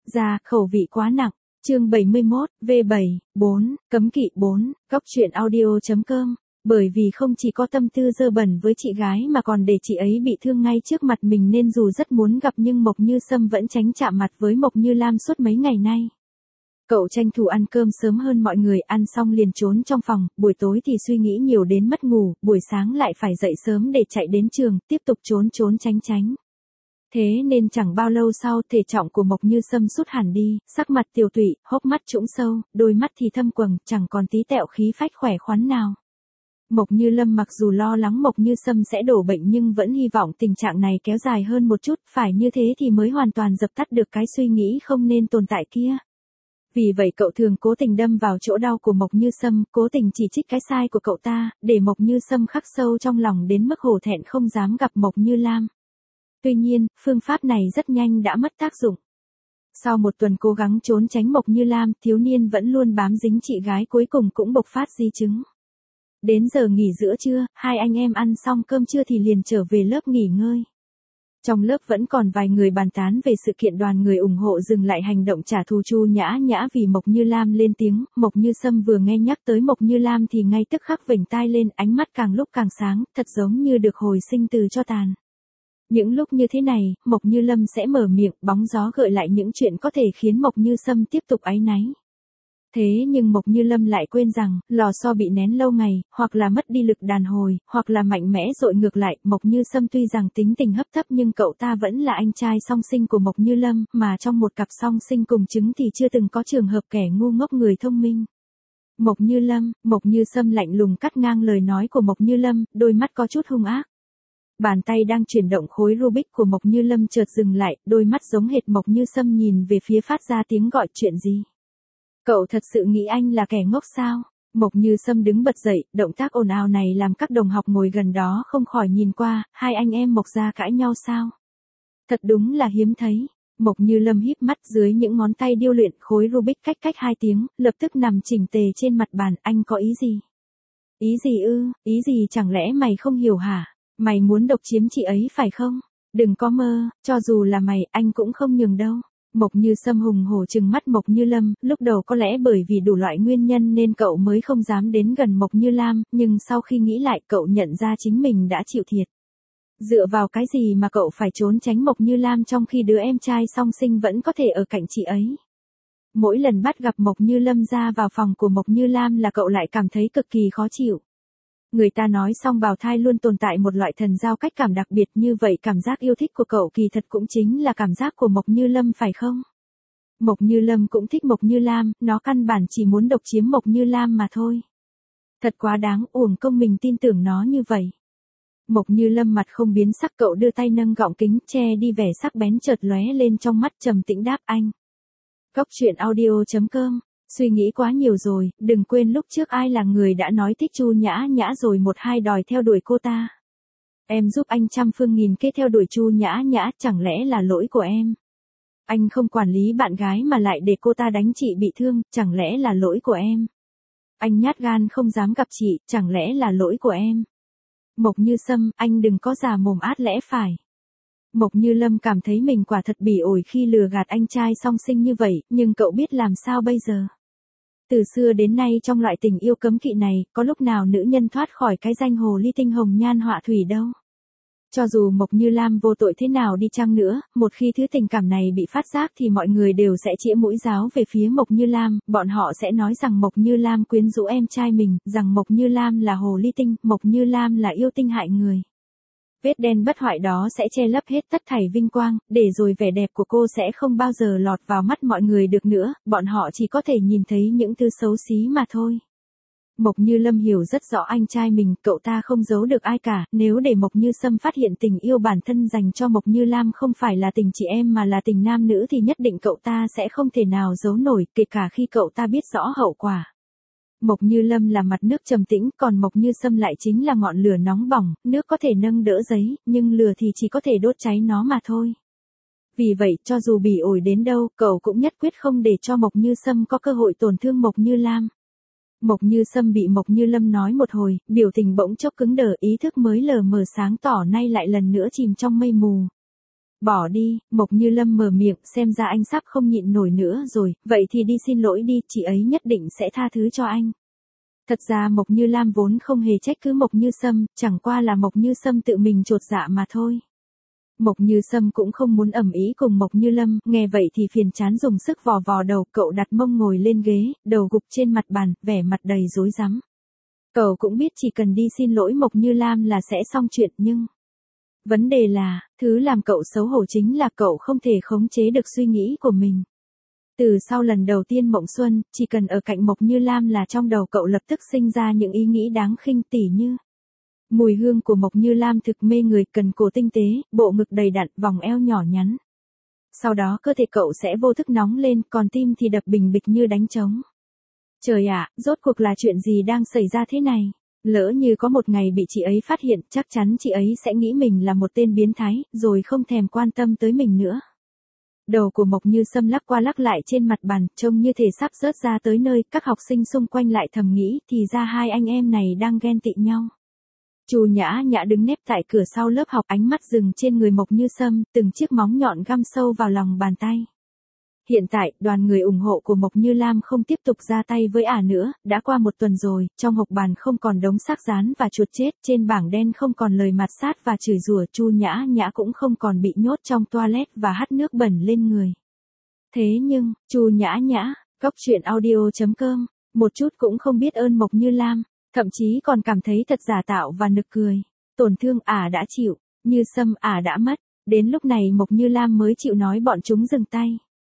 Ra, khẩu vị quá nặng. Chương 71, V7, 4, cấm kỵ 4, góc truyện audio.com. Bởi vì không chỉ có tâm tư dơ bẩn với chị gái mà còn để chị ấy bị thương ngay trước mặt mình nên dù rất muốn gặp nhưng Mộc Như Sâm vẫn tránh chạm mặt với Mộc Như Lam suốt mấy ngày nay. Cậu tranh thủ ăn cơm sớm hơn mọi người, ăn xong liền trốn trong phòng, buổi tối thì suy nghĩ nhiều đến mất ngủ, buổi sáng lại phải dậy sớm để chạy đến trường, tiếp tục trốn tránh. Thế nên chẳng bao lâu sau thể trọng của Mộc Như Sâm sút hẳn đi, sắc mặt tiều tụy, hốc mắt trũng sâu, đôi mắt thì thâm quầng, chẳng còn tí tẹo khí phách khỏe khoắn nào. Mộc Như Lâm mặc dù lo lắng Mộc Như Sâm sẽ đổ bệnh nhưng vẫn hy vọng tình trạng này kéo dài hơn một chút, phải như thế thì mới hoàn toàn dập tắt được cái suy nghĩ không nên tồn tại kia. Vì vậy cậu thường cố tình đâm vào chỗ đau của Mộc Như Sâm, cố tình chỉ trích cái sai của cậu ta, để Mộc Như Sâm khắc sâu trong lòng đến mức hổ thẹn không dám gặp Mộc Như Lam. Tuy nhiên, phương pháp này rất nhanh đã mất tác dụng. Sau một tuần cố gắng trốn tránh Mộc Như Lam, thiếu niên vẫn luôn bám dính chị gái cuối cùng cũng bộc phát di chứng. Đến giờ nghỉ giữa trưa, hai anh em ăn xong cơm trưa thì liền trở về lớp nghỉ ngơi. Trong lớp vẫn còn vài người bàn tán về sự kiện đoàn người ủng hộ dừng lại hành động trả thù Chu Nhã Nhã vì Mộc Như Lam lên tiếng. Mộc Như Sâm vừa nghe nhắc tới Mộc Như Lam thì ngay tức khắc vểnh tai lên, ánh mắt càng lúc càng sáng, thật giống như được hồi sinh từ tro tàn. Những lúc như thế này, Mộc Như Lâm sẽ mở miệng, bóng gió gợi lại những chuyện có thể khiến Mộc Như Sâm tiếp tục áy náy. Thế nhưng Mộc Như Lâm lại quên rằng, lò xo bị nén lâu ngày, hoặc là mất đi lực đàn hồi, hoặc là mạnh mẽ dội ngược lại. Mộc Như Sâm tuy rằng tính tình hấp tấp nhưng cậu ta vẫn là anh trai song sinh của Mộc Như Lâm, mà trong một cặp song sinh cùng trứng thì chưa từng có trường hợp kẻ ngu ngốc người thông minh. Mộc Như Sâm lạnh lùng cắt ngang lời nói của Mộc Như Lâm, đôi mắt có chút hung ác. Bàn tay đang chuyển động khối Rubik của Mộc Như Lâm chợt dừng lại, đôi mắt giống hệt Mộc Như Sâm nhìn về phía phát ra tiếng gọi. Chuyện gì? Cậu thật sự nghĩ anh là kẻ ngốc sao? Mộc Như Sâm đứng bật dậy, động tác ồn ào này làm các đồng học ngồi gần đó không khỏi nhìn qua, hai anh em Mộc gia cãi nhau sao? Thật đúng là hiếm thấy. Mộc Như Lâm híp mắt, dưới những ngón tay điêu luyện khối Rubik cách 2 tiếng, lập tức nằm chỉnh tề trên mặt bàn. Anh có ý gì? Ý gì ư? Ý gì chẳng lẽ mày không hiểu hả? Mày muốn độc chiếm chị ấy phải không? Đừng có mơ, cho dù là mày, anh cũng không nhường đâu. Mộc Như Sâm hùng hổ trừng mắt Mộc Như Lâm, lúc đầu có lẽ bởi vì đủ loại nguyên nhân nên cậu mới không dám đến gần Mộc Như Lam, nhưng sau khi nghĩ lại cậu nhận ra chính mình đã chịu thiệt. Dựa vào cái gì mà cậu phải trốn tránh Mộc Như Lam trong khi đứa em trai song sinh vẫn có thể ở cạnh chị ấy? Mỗi lần bắt gặp Mộc Như Lâm ra vào phòng của Mộc Như Lam là cậu lại cảm thấy cực kỳ khó chịu. Người ta nói song bào thai luôn tồn tại một loại thần giao cách cảm đặc biệt, như vậy cảm giác yêu thích của cậu kỳ thật cũng chính là cảm giác của Mộc Như Lâm phải không? Mộc Như Lâm cũng thích Mộc Như Lam, nó căn bản chỉ muốn độc chiếm Mộc Như Lam mà thôi. Thật quá đáng, uổng công mình tin tưởng nó như vậy. Mộc Như Lâm mặt không biến sắc, cậu đưa tay nâng gọng kính, che đi vẻ sắc bén chợt lóe lên trong mắt, trầm tĩnh đáp anh. Góc truyện audio.com. Suy nghĩ quá nhiều rồi, đừng quên lúc trước ai là người đã nói thích Chu Nhã Nhã rồi một hai đòi theo đuổi cô ta. Em giúp anh trăm phương nghìn kế theo đuổi Chu Nhã Nhã, chẳng lẽ là lỗi của em? Anh không quản lý bạn gái mà lại để cô ta đánh chị bị thương, chẳng lẽ là lỗi của em? Anh nhát gan không dám gặp chị, chẳng lẽ là lỗi của em? Mộc Như Sâm, anh đừng có già mồm át lẽ phải. Mộc Như Lâm cảm thấy mình quả thật bỉ ổi khi lừa gạt anh trai song sinh như vậy, nhưng cậu biết làm sao bây giờ? Từ xưa đến nay trong loại tình yêu cấm kỵ này, có lúc nào nữ nhân thoát khỏi cái danh hồ ly tinh hồng nhan họa thủy đâu. Cho dù Mộc Như Lam vô tội thế nào đi chăng nữa, một khi thứ tình cảm này bị phát giác thì mọi người đều sẽ chĩa mũi giáo về phía Mộc Như Lam, bọn họ sẽ nói rằng Mộc Như Lam quyến rũ em trai mình, rằng Mộc Như Lam là hồ ly tinh, Mộc Như Lam là yêu tinh hại người. Vết đen bất hoại đó sẽ che lấp hết tất thảy vinh quang, để rồi vẻ đẹp của cô sẽ không bao giờ lọt vào mắt mọi người được nữa, bọn họ chỉ có thể nhìn thấy những thứ xấu xí mà thôi. Mộc Như Lâm hiểu rất rõ anh trai mình, cậu ta không giấu được ai cả, nếu để Mộc Như Sâm phát hiện tình yêu bản thân dành cho Mộc Như Lam không phải là tình chị em mà là tình nam nữ thì nhất định cậu ta sẽ không thể nào giấu nổi, kể cả khi cậu ta biết rõ hậu quả. Mộc Như Lâm là mặt nước trầm tĩnh, còn Mộc Như Sâm lại chính là ngọn lửa nóng bỏng, nước có thể nâng đỡ giấy, nhưng lửa thì chỉ có thể đốt cháy nó mà thôi. Vì vậy, cho dù bỉ ổi đến đâu, cậu cũng nhất quyết không để cho Mộc Như Sâm có cơ hội tổn thương Mộc Như Lam. Mộc Như Sâm bị Mộc Như Lâm nói một hồi, biểu tình bỗng chốc cứng đờ, ý thức mới lờ mờ sáng tỏ nay lại lần nữa chìm trong mây mù. Bỏ đi, Mộc Như Lâm mở miệng, xem ra anh sắp không nhịn nổi nữa rồi, vậy thì đi xin lỗi đi, chị ấy nhất định sẽ tha thứ cho anh. Thật ra Mộc Như Lam vốn không hề trách cứ Mộc Như Sâm, chẳng qua là Mộc Như Sâm tự mình chột dạ mà thôi. Mộc Như Sâm cũng không muốn ầm ĩ cùng Mộc Như Lâm, nghe vậy thì phiền chán dùng sức vò vò đầu, cậu đặt mông ngồi lên ghế, đầu gục trên mặt bàn, vẻ mặt đầy rối rắm. Cậu cũng biết chỉ cần đi xin lỗi Mộc Như Lam là sẽ xong chuyện nhưng... Vấn đề là, thứ làm cậu xấu hổ chính là cậu không thể khống chế được suy nghĩ của mình. Từ sau lần đầu tiên Mộng Xuân, chỉ cần ở cạnh Mộc Như Lam là trong đầu cậu lập tức sinh ra những ý nghĩ đáng khinh tỉ như. Mùi hương của Mộc Như Lam thực mê người, cần cổ tinh tế, bộ ngực đầy đặn, vòng eo nhỏ nhắn. Sau đó cơ thể cậu sẽ vô thức nóng lên, còn tim thì đập bình bịch như đánh trống. Trời ạ, rốt cuộc là chuyện gì đang xảy ra thế này? Lỡ như có một ngày bị chị ấy phát hiện, chắc chắn chị ấy sẽ nghĩ mình là một tên biến thái, rồi không thèm quan tâm tới mình nữa. Đầu của Mộc Như Sâm lắc qua lắc lại trên mặt bàn, trông như thể sắp rớt ra tới nơi, các học sinh xung quanh lại thầm nghĩ, thì ra hai anh em này đang ghen tị nhau. Chu Nhã Nhã đứng nép tại cửa sau lớp học, ánh mắt dừng trên người Mộc Như Sâm, từng chiếc móng nhọn găm sâu vào lòng bàn tay. Hiện tại, đoàn người ủng hộ của Mộc Như Lam không tiếp tục ra tay với ả nữa, đã qua một tuần rồi, trong hộc bàn không còn đống xác rán và chuột chết, trên bảng đen không còn lời mạt sát và chửi rủa, Chu Nhã Nhã cũng không còn bị nhốt trong toilet và hắt nước bẩn lên người. Thế nhưng, Chu Nhã Nhã, Cóc Truyện Audio.com, một chút cũng không biết ơn Mộc Như Lam, thậm chí còn cảm thấy thật giả tạo và nực cười. Tổn thương ả đã chịu, Như Sâm ả đã mất, đến lúc này Mộc Như Lam mới chịu nói bọn chúng dừng tay.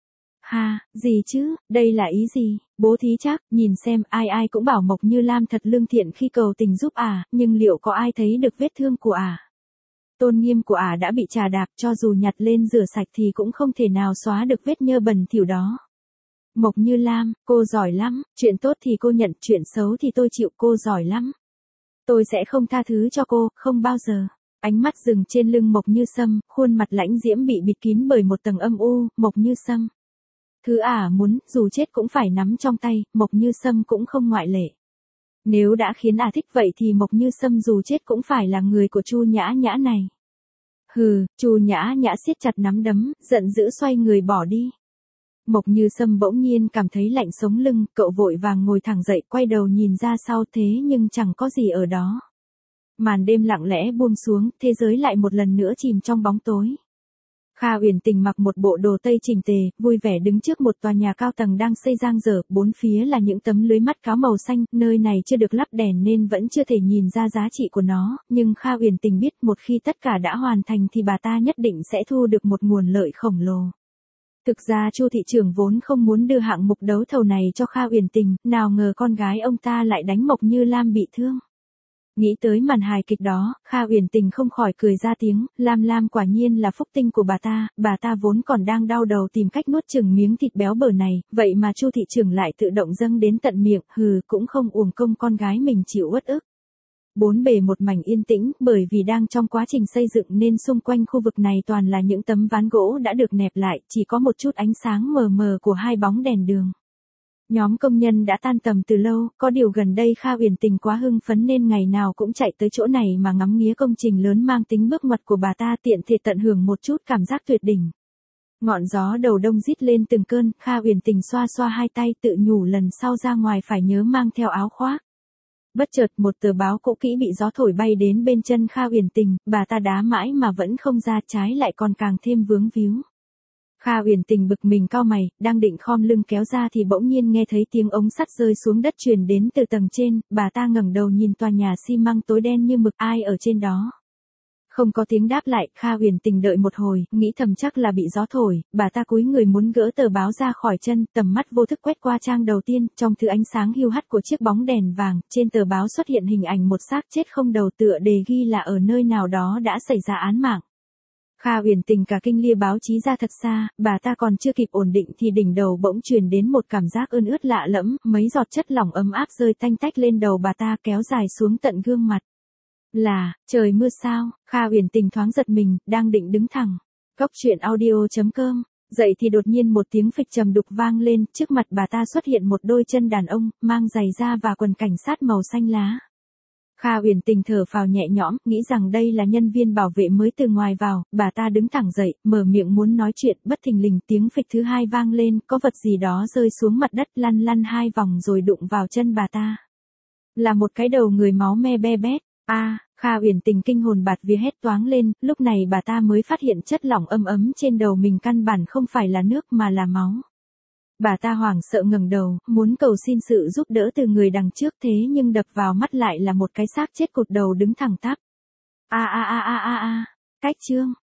Ha, gì chứ, đây là ý gì, bố thí chắc, nhìn xem, ai cũng bảo Mộc Như Lam thật lương thiện khi cầu tình giúp ả, nhưng liệu có ai thấy được vết thương của ả? Tôn nghiêm của ả đã bị trà đạp, cho dù nhặt lên rửa sạch thì cũng không thể nào xóa được vết nhơ bẩn thỉu đó. Mộc Như Lam, cô giỏi lắm, chuyện tốt thì cô nhận, chuyện xấu thì tôi chịu, cô giỏi lắm. Tôi sẽ không tha thứ cho cô, không bao giờ. Ánh mắt dừng trên lưng Mộc Như Sâm, khuôn mặt lãnh diễm bị bịt kín bởi một tầng âm u, Mộc Như Sâm. Thứ ả muốn, dù chết cũng phải nắm trong tay, Mộc Như Sâm cũng không ngoại lệ. Nếu đã khiến ả thích vậy thì Mộc Như Sâm dù chết cũng phải là người của Chu Nhã Nhã này. Hừ, Chu Nhã Nhã siết chặt nắm đấm, giận dữ xoay người bỏ đi. Mộc Như Sâm bỗng nhiên cảm thấy lạnh sống lưng, cậu vội vàng ngồi thẳng dậy, quay đầu nhìn ra sau, thế nhưng chẳng có gì ở đó. Màn đêm lặng lẽ buông xuống, thế giới lại một lần nữa chìm trong bóng tối. Kha Uyển Tình mặc một bộ đồ tây chỉnh tề, vui vẻ đứng trước một tòa nhà cao tầng đang xây dang dở, bốn phía là những tấm lưới mắt cáo màu xanh, nơi này chưa được lắp đèn nên vẫn chưa thể nhìn ra giá trị của nó, nhưng Kha Uyển Tình biết một khi tất cả đã hoàn thành thì bà ta nhất định sẽ thu được một nguồn lợi khổng lồ. Thực ra Chu thị trưởng vốn không muốn đưa hạng mục đấu thầu này cho Kha Uyển Tình, nào ngờ con gái ông ta lại đánh Mộc Như Lam bị thương. Nghĩ tới màn hài kịch đó, Kha Uyển Tình không khỏi cười ra tiếng, Lam quả nhiên là phúc tinh của bà ta vốn còn đang đau đầu tìm cách nuốt chừng miếng thịt béo bở này, vậy mà Chu thị trưởng lại tự động dâng đến tận miệng, cũng không uổng công con gái mình chịu uất ức. Bốn bề một mảnh yên tĩnh, bởi vì đang trong quá trình xây dựng nên xung quanh khu vực này toàn là những tấm ván gỗ đã được nẹp lại, chỉ có một chút ánh sáng mờ mờ của hai bóng đèn đường. Nhóm công nhân đã tan tầm từ lâu, có điều gần đây Kha Uyển Tình quá hưng phấn nên ngày nào cũng chạy tới chỗ này mà ngắm nghía công trình lớn mang tính bước ngoặt của bà ta, tiện thể tận hưởng một chút cảm giác tuyệt đỉnh. Ngọn gió đầu đông rít lên từng cơn, Kha Uyển Tình xoa xoa hai tay tự nhủ lần sau ra ngoài phải nhớ mang theo áo khoác. Bất chợt một tờ báo cũ kỹ bị gió thổi bay đến bên chân Kha Uyển Tình, bà ta đá mãi mà vẫn không ra, trái lại còn càng thêm vướng víu. Kha Uyển Tình bực mình cau mày, đang định khom lưng kéo ra thì bỗng nhiên nghe thấy tiếng ống sắt rơi xuống đất truyền đến từ tầng trên, bà ta ngẩng đầu nhìn tòa nhà xi măng tối đen như mực, ai ở trên đó. Không có tiếng đáp lại, Kha Uyển Tình đợi một hồi, nghĩ thầm chắc là bị gió thổi, bà ta cúi người muốn gỡ tờ báo ra khỏi chân, tầm mắt vô thức quét qua trang đầu tiên, trong thứ ánh sáng hiu hắt của chiếc bóng đèn vàng, trên tờ báo xuất hiện hình ảnh một xác chết không đầu, tựa đề ghi là ở nơi nào đó đã xảy ra án mạng. Kha Uyển Tình cả kinh lia báo chí ra thật xa, bà ta còn chưa kịp ổn định thì đỉnh đầu bỗng truyền đến một cảm giác ươn ướt lạ lẫm, mấy giọt chất lỏng ấm áp rơi tanh tách lên đầu bà ta kéo dài xuống tận gương mặt. Là, trời mưa sao, Kha Uyển Tình thoáng giật mình, đang định đứng thẳng. Cóc Truyện Audio.com, dậy thì đột nhiên một tiếng phịch trầm đục vang lên, trước mặt bà ta xuất hiện một đôi chân đàn ông, mang giày da và quần cảnh sát màu xanh lá. Kha Uyển Tình thở phào nhẹ nhõm, nghĩ rằng đây là nhân viên bảo vệ mới từ ngoài vào, bà ta đứng thẳng dậy, mở miệng muốn nói chuyện, bất thình lình tiếng phịch thứ hai vang lên, có vật gì đó rơi xuống mặt đất lăn lăn 2 vòng rồi đụng vào chân bà ta. Là một cái đầu người máu me be bét. Kha Uyển Tình kinh hồn bạt vía hét toáng lên, lúc này bà ta mới phát hiện chất lỏng ấm ấm trên đầu mình căn bản không phải là nước mà là máu. Bà ta hoảng sợ ngẩng đầu, muốn cầu xin sự giúp đỡ từ người đằng trước, thế nhưng đập vào mắt lại là một cái xác chết cụt đầu đứng thẳng tắp. Cách chương